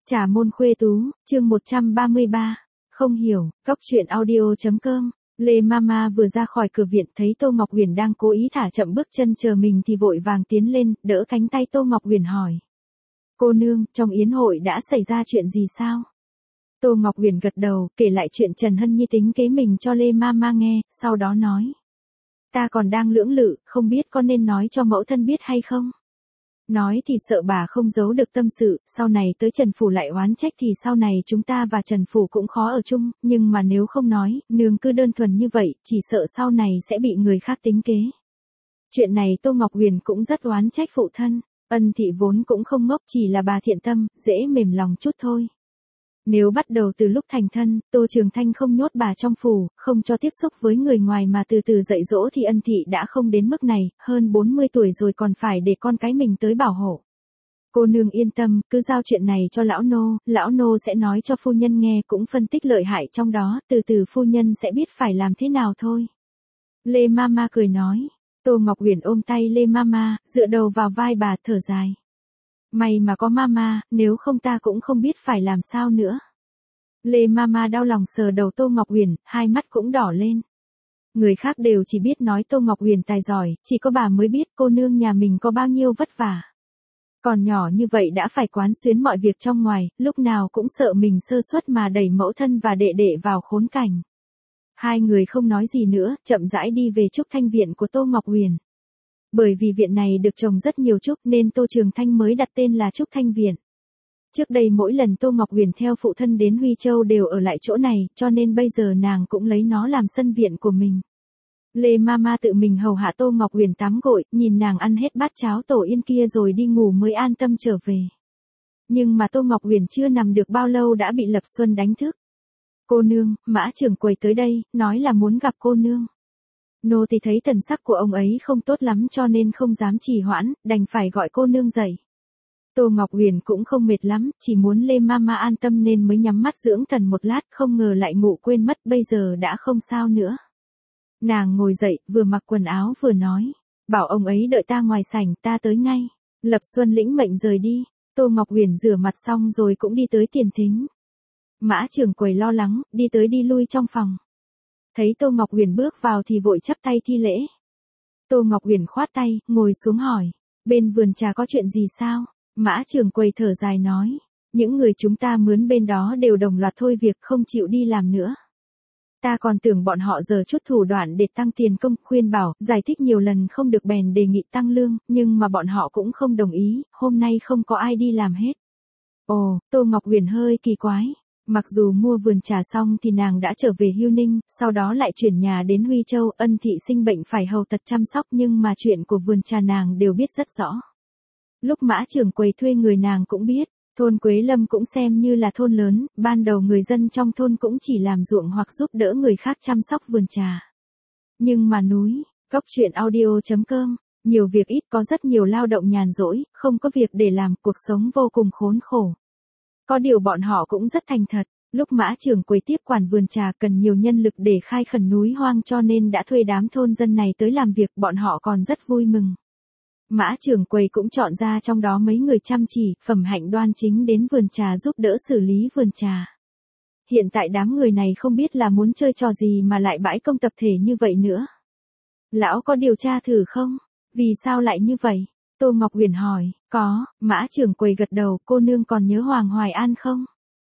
Trà môn khuê tú, chương 133. Không hiểu, góc truyện audio.com. Lê Mama vừa ra khỏi cửa viện thấy Tô Ngọc Huyền đang cố ý thả chậm bước chân chờ mình thì vội vàng tiến lên, đỡ cánh tay Tô Ngọc Huyền hỏi. Cô nương, trong yến hội đã xảy ra chuyện gì sao? Tô Ngọc Huyền gật đầu, kể lại chuyện Trần Hân Nhi tính kế mình cho Lê Mama nghe, sau đó nói. Ta còn đang lưỡng lự, không biết có nên nói cho mẫu thân biết hay không? Nói thì sợ bà không giấu được tâm sự, sau này tới Trần Phủ lại oán trách thì sau này chúng ta và Trần Phủ cũng khó ở chung, nhưng mà nếu không nói, nương cứ đơn thuần như vậy, chỉ sợ sau này sẽ bị người khác tính kế. Chuyện này Tô Ngọc Huyền cũng rất oán trách phụ thân, Ân thị vốn cũng không ngốc, chỉ là bà thiện tâm, dễ mềm lòng chút thôi. Nếu bắt đầu từ lúc thành thân, Tô Trường Thanh không nhốt bà trong phủ, không cho tiếp xúc với người ngoài mà từ từ dạy dỗ thì Ân thị đã không đến mức này, hơn 40 tuổi rồi còn phải để con cái mình tới bảo hộ. Cô nương yên tâm, cứ giao chuyện này cho lão nô sẽ nói cho phu nhân nghe, cũng phân tích lợi hại trong đó, từ từ phu nhân sẽ biết phải làm thế nào thôi. Lê Mama cười nói. Tô Ngọc Huyền ôm tay Lê Mama, dựa đầu vào vai bà, thở dài. May mà có Mama, nếu không ta cũng không biết phải làm sao nữa. Lê Mama đau lòng sờ đầu Tô Ngọc Huyền, hai mắt cũng đỏ lên. Người khác đều chỉ biết nói Tô Ngọc Huyền tài giỏi, chỉ có bà mới biết cô nương nhà mình có bao nhiêu vất vả. Còn nhỏ như vậy đã phải quán xuyến mọi việc trong ngoài, lúc nào cũng sợ mình sơ suất mà đẩy mẫu thân và đệ đệ vào khốn cảnh. Hai người không nói gì nữa, chậm rãi đi về Trúc Thanh viện của Tô Ngọc Huyền. Bởi vì viện này được trồng rất nhiều trúc nên Tô Trường Thanh mới đặt tên là Trúc Thanh viện. Trước đây mỗi lần Tô Ngọc Huyền theo phụ thân đến Huy Châu đều ở lại chỗ này, cho nên bây giờ nàng cũng lấy nó làm sân viện của mình. Lê Mama tự mình hầu hạ Tô Ngọc Huyền tắm gội, nhìn nàng ăn hết bát cháo tổ yên kia rồi đi ngủ mới an tâm trở về. Nhưng mà Tô Ngọc Huyền chưa nằm được bao lâu đã bị Lập Xuân đánh thức. Cô nương, Mã trưởng quầy tới đây, nói là muốn gặp cô nương. Nô thì thấy thần sắc của ông ấy không tốt lắm cho nên không dám trì hoãn, đành phải gọi cô nương dậy. Tô Ngọc Huyền cũng không mệt lắm, chỉ muốn Lê Mama an tâm nên mới nhắm mắt dưỡng thần một lát, không ngờ lại ngủ quên mất, bây giờ đã không sao nữa. Nàng ngồi dậy, vừa mặc quần áo vừa nói, bảo ông ấy đợi ta ngoài sảnh, ta tới ngay. Lập Xuân lĩnh mệnh rời đi, Tô Ngọc Huyền rửa mặt xong rồi cũng đi tới tiền thính. Mã trưởng quầy lo lắng, đi tới đi lui trong phòng. Thấy Tô Ngọc Huyền bước vào thì vội chắp tay thi lễ. Tô Ngọc Huyền khoát tay, ngồi xuống hỏi, bên vườn trà có chuyện gì sao? Mã trưởng quầy thở dài nói, những người chúng ta mướn bên đó đều đồng loạt thôi việc, không chịu đi làm nữa. Ta còn tưởng bọn họ giờ chút thủ đoạn để tăng tiền công, khuyên bảo, giải thích nhiều lần không được bèn đề nghị tăng lương, nhưng mà bọn họ cũng không đồng ý, hôm nay không có ai đi làm hết. Ồ, Tô Ngọc Huyền hơi kỳ quái. Mặc dù mua vườn trà xong thì nàng đã trở về Hưu Ninh, sau đó lại chuyển nhà đến Huy Châu, Ân thị sinh bệnh phải hầu tật chăm sóc, nhưng mà chuyện của vườn trà nàng đều biết rất rõ. Lúc Mã trưởng quầy thuê người nàng cũng biết, thôn Quế Lâm cũng xem như là thôn lớn, ban đầu người dân trong thôn cũng chỉ làm ruộng hoặc giúp đỡ người khác chăm sóc vườn trà. Nhưng mà núi, góc truyện audio.com, nhiều việc ít, có rất nhiều lao động nhàn rỗi, không có việc để làm, cuộc sống vô cùng khốn khổ. Có điều bọn họ cũng rất thành thật, lúc Mã trưởng quầy tiếp quản vườn trà cần nhiều nhân lực để khai khẩn núi hoang cho nên đã thuê đám thôn dân này tới làm việc, bọn họ còn rất vui mừng. Mã trưởng quầy cũng chọn ra trong đó mấy người chăm chỉ, phẩm hạnh đoan chính đến vườn trà giúp đỡ xử lý vườn trà. Hiện tại đám người này không biết là muốn chơi trò gì mà lại bãi công tập thể như vậy nữa. Lão có điều tra thử không? Vì sao lại như vậy? Tô Ngọc Huyền hỏi, có, Mã trưởng quầy gật đầu, cô nương còn nhớ Hoàng Hoài An không?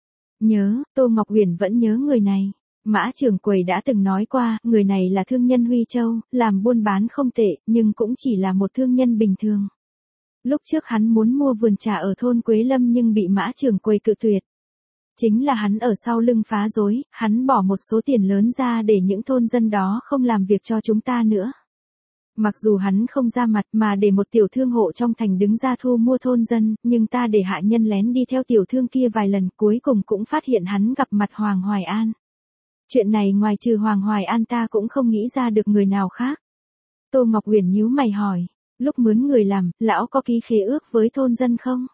Nhớ, Tô Ngọc Huyền vẫn nhớ người này. Mã trưởng quầy đã từng nói qua, người này là thương nhân Huy Châu, làm buôn bán không tệ, nhưng cũng chỉ là một thương nhân bình thường. Lúc trước hắn muốn mua vườn trà ở thôn Quế Lâm nhưng bị Mã trưởng quầy cự tuyệt. Chính là hắn ở sau lưng phá rối, hắn bỏ một số tiền lớn ra để những thôn dân đó không làm việc cho chúng ta nữa. Mặc dù hắn không ra mặt mà để một tiểu thương hộ trong thành đứng ra thu mua thôn dân, nhưng ta để hạ nhân lén đi theo tiểu thương kia vài lần, cuối cùng cũng phát hiện hắn gặp mặt Hoàng Hoài An. Chuyện này ngoài trừ Hoàng Hoài An ta cũng không nghĩ ra được người nào khác. Tô Ngọc Huyền nhíu mày hỏi, lúc mướn người làm, lão có ký khế ước với thôn dân không?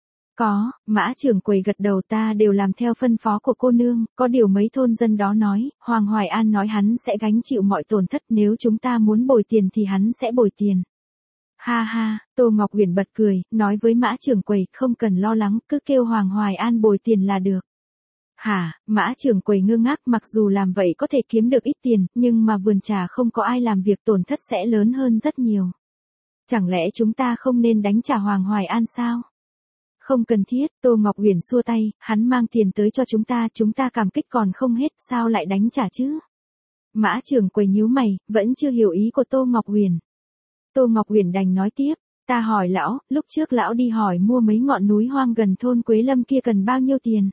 Có, Mã trưởng quầy gật đầu, ta đều làm theo phân phó của cô nương, có điều mấy thôn dân đó nói, Hoàng Hoài An nói hắn sẽ gánh chịu mọi tổn thất, nếu chúng ta muốn bồi tiền thì hắn sẽ bồi tiền. Ha ha, Tô Ngọc Uyển bật cười, nói với Mã trưởng quầy, không cần lo lắng, cứ kêu Hoàng Hoài An bồi tiền là được. Hả, Mã trưởng quầy ngơ ngác, mặc dù làm vậy có thể kiếm được ít tiền, nhưng mà vườn trà không có ai làm việc tổn thất sẽ lớn hơn rất nhiều. Chẳng lẽ chúng ta không nên đánh trả Hoàng Hoài An sao? Không cần thiết, Tô Ngọc Uyển xua tay, hắn mang tiền tới cho chúng ta cảm kích còn không hết, sao lại đánh trả chứ? Mã trưởng quầy nhíu mày, vẫn chưa hiểu ý của Tô Ngọc Uyển. Tô Ngọc Uyển đành nói tiếp, ta hỏi lão, lúc trước lão đi hỏi mua mấy ngọn núi hoang gần thôn Quế Lâm kia cần bao nhiêu tiền?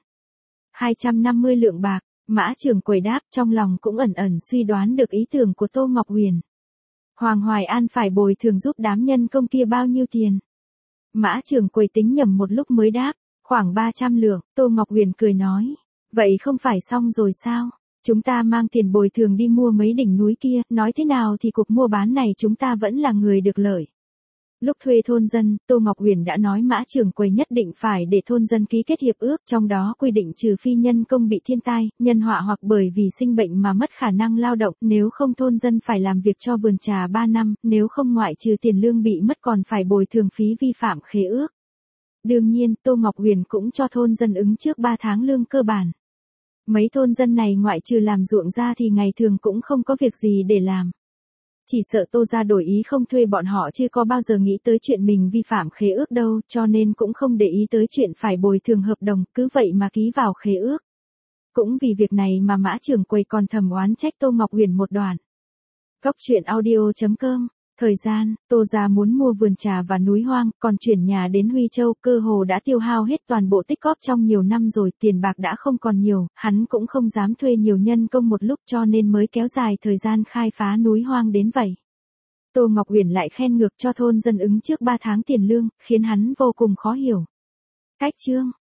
250 lượng bạc, Mã trưởng quầy đáp, trong lòng cũng ẩn ẩn suy đoán được ý tưởng của Tô Ngọc Uyển. Hoàng Hoài An phải bồi thường giúp đám nhân công kia bao nhiêu tiền? Mã trưởng quầy tính nhầm một lúc mới đáp, khoảng 300 lượng, Tô Ngọc Uyển cười nói. Vậy không phải xong rồi sao? Chúng ta mang tiền bồi thường đi mua mấy đỉnh núi kia, nói thế nào thì cuộc mua bán này chúng ta vẫn là người được lợi. Lúc thuê thôn dân, Tô Ngọc Uyển đã nói Mã trưởng quầy nhất định phải để thôn dân ký kết hiệp ước, trong đó quy định trừ phi nhân công bị thiên tai, nhân họa hoặc bởi vì sinh bệnh mà mất khả năng lao động, nếu không thôn dân phải làm việc cho vườn trà 3 năm, nếu không ngoại trừ tiền lương bị mất còn phải bồi thường phí vi phạm khế ước. Đương nhiên, Tô Ngọc Uyển cũng cho thôn dân ứng trước 3 tháng lương cơ bản. Mấy thôn dân này ngoại trừ làm ruộng ra thì ngày thường cũng không có việc gì để làm. Chỉ sợ Tô gia đổi ý không thuê bọn họ chứ có bao giờ nghĩ tới chuyện mình vi phạm khế ước đâu, cho nên cũng không để ý tới chuyện phải bồi thường hợp đồng, cứ vậy mà ký vào khế ước. Cũng vì việc này mà Mã trưởng quầy còn thầm oán trách Tô Ngọc Uyển một đoạn. Góc truyện audio.com. Thời gian, Tô gia muốn mua vườn trà và núi hoang, còn chuyển nhà đến Huy Châu, cơ hồ đã tiêu hao hết toàn bộ tích góp trong nhiều năm rồi, tiền bạc đã không còn nhiều, hắn cũng không dám thuê nhiều nhân công một lúc cho nên mới kéo dài thời gian khai phá núi hoang đến vậy. Tô Ngọc Uyển lại khen ngược cho thôn dân ứng trước 3 tháng tiền lương, khiến hắn vô cùng khó hiểu. Cách chương